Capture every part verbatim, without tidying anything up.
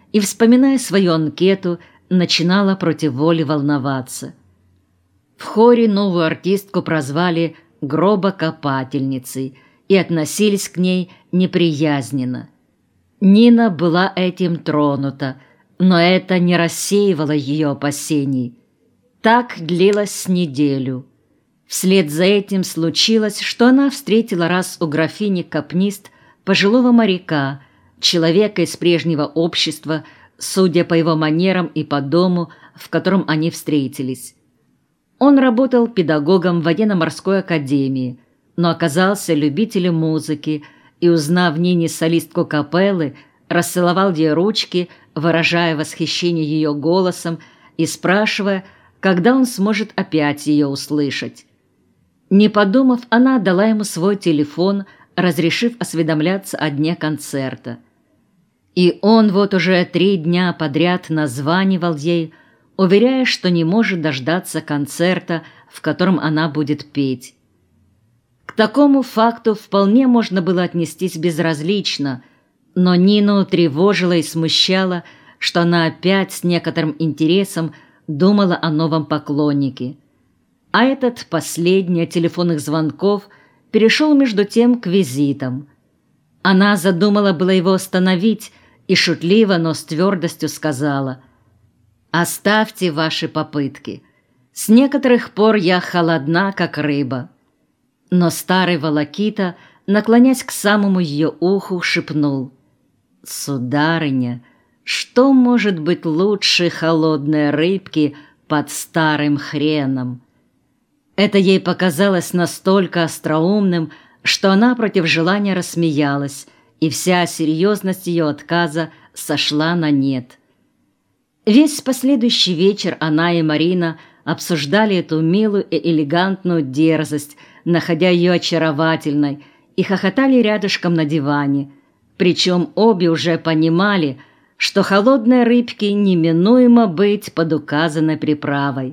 и, вспоминая свою анкету, начинала против воли волноваться. В хоре новую артистку прозвали «гробокопательницей» и относились к ней неприязненно. Нина была этим тронута, но это не рассеивало ее опасений. Так длилось с неделю. Вслед за этим случилось, что она встретила раз у графини Капнист пожилого моряка, человека из прежнего общества, судя по его манерам и по дому, в котором они встретились. Он работал педагогом в военно-морской академии, но оказался любителем музыки и, узнав в Нине солистку капеллы, расцеловал ей ручки, выражая восхищение ее голосом и спрашивая, когда он сможет опять ее услышать. Не подумав, она дала ему свой телефон, разрешив осведомляться о дне концерта. И он вот уже три дня подряд названивал ей, уверяя, что не может дождаться концерта, в котором она будет петь. К такому факту вполне можно было отнестись безразлично, но Нину тревожило и смущало, что она опять с некоторым интересом думала о новом поклоннике. А этот последний от телефонных звонков перешел между тем к визитам. Она задумала было его остановить и шутливо, но с твердостью сказала: «Оставьте ваши попытки. С некоторых пор я холодна, как рыба». Но старый волокита, наклонясь к самому ее уху, шепнул: «Сударыня, что может быть лучше холодной рыбки под старым хреном?» Это ей показалось настолько остроумным, что она против желания рассмеялась, и вся серьезность ее отказа сошла на нет. Весь последующий вечер она и Марина обсуждали эту милую и элегантную дерзость, находя ее очаровательной, и хохотали рядышком на диване, причем обе уже понимали, что холодной рыбке неминуемо быть под указанной приправой.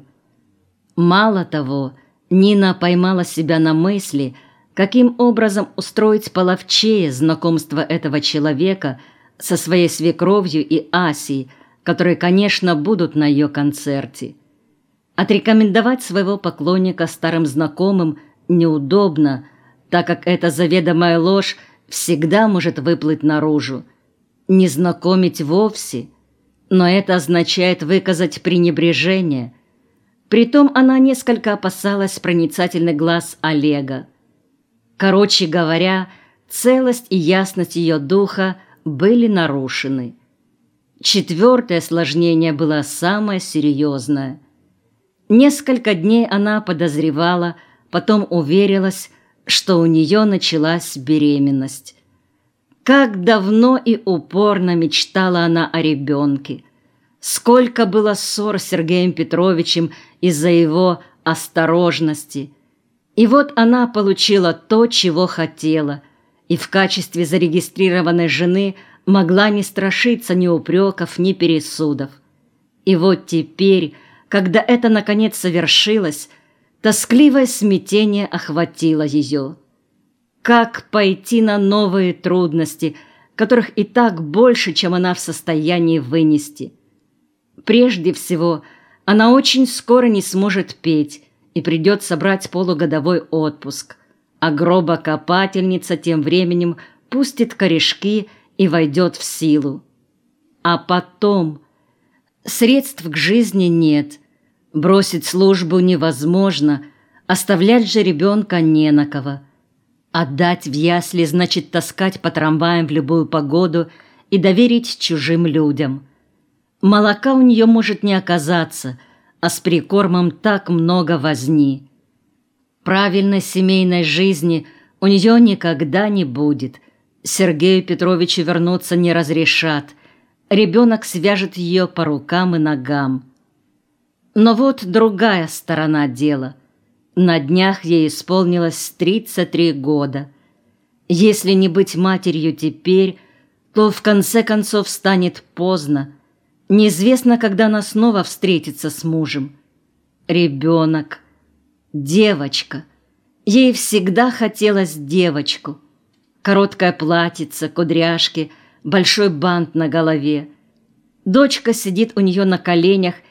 Мало того, Нина поймала себя на мысли, каким образом устроить половчее знакомство этого человека со своей свекровью и Асей, которые, конечно, будут на ее концерте. Отрекомендовать своего поклонника старым знакомым неудобно, так как эта заведомая ложь всегда может выплыть наружу. Не знакомить вовсе, но это означает выказать пренебрежение. Притом она несколько опасалась проницательных глаз Олега. Короче говоря, целость и ясность ее духа были нарушены. Четвертое осложнение было самое серьезное. Несколько дней она подозревала, потом уверилась, что у нее началась беременность. Как давно и упорно мечтала она о ребенке. Сколько было ссор с Сергеем Петровичем из-за его осторожности. И вот она получила то, чего хотела, и в качестве зарегистрированной жены могла не страшиться ни упреков, ни пересудов. И вот теперь, когда это наконец совершилось, тоскливое смятение охватило ее. Как пойти на новые трудности, которых и так больше, чем она в состоянии вынести? Прежде всего, она очень скоро не сможет петь, и придется брать полугодовой отпуск, а гробокопательница тем временем пустит корешки и войдет в силу. А потом средств к жизни нет, бросить службу невозможно, оставлять же ребенка не на кого. Отдать в ясли значит таскать по трамваям в любую погоду и доверить чужим людям. Молока у нее может не оказаться, а с прикормом так много возни. Правильной семейной жизни у нее никогда не будет. Сергею Петровичу вернуться не разрешат. Ребенок свяжет ее по рукам и ногам. Но вот другая сторона дела. На днях ей исполнилось тридцать три года. Если не быть матерью теперь, то в конце концов станет поздно. Неизвестно, когда она снова встретится с мужем. Ребенок. Девочка. Ей всегда хотелось девочку. Короткое платьице, кудряшки, большой бант на голове. Дочка сидит у нее на коленях